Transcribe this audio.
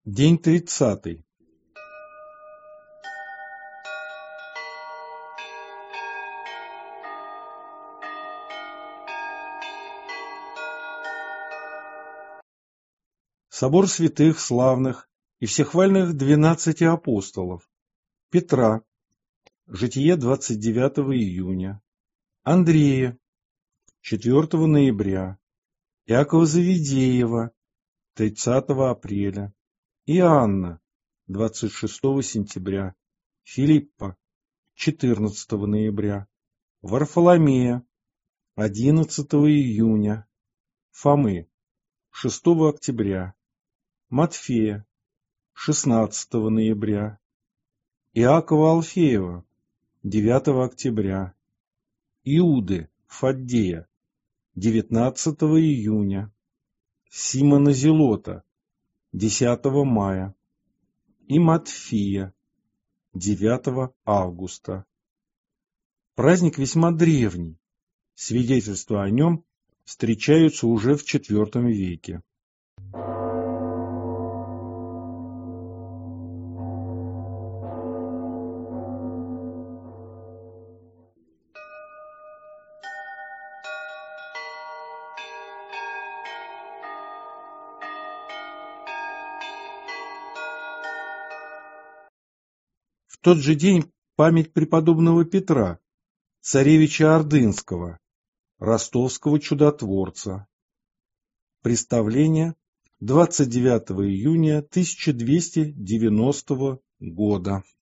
День 30. Собор святых, славных и всехвальных 12 апостолов. Петра, житие 29 июня. Андрея, 4 ноября. Иакова Завидеева, 30 апреля. Иоанна, 26 сентября. Филиппа, 14 ноября. Варфоломея, 11 июня. Фомы, 6 октября. Матфея, 16 ноября. Иакова Алфеева, 9 октября. Иуды Фаддея, 19 июня. Симона Зелота, 10 мая. И Матфия, 9 августа. Праздник весьма древний. Свидетельства о нем встречаются уже в IV веке. В тот же день память преподобного Петра, царевича Ордынского, ростовского чудотворца. Представление 29 июня 1290 года.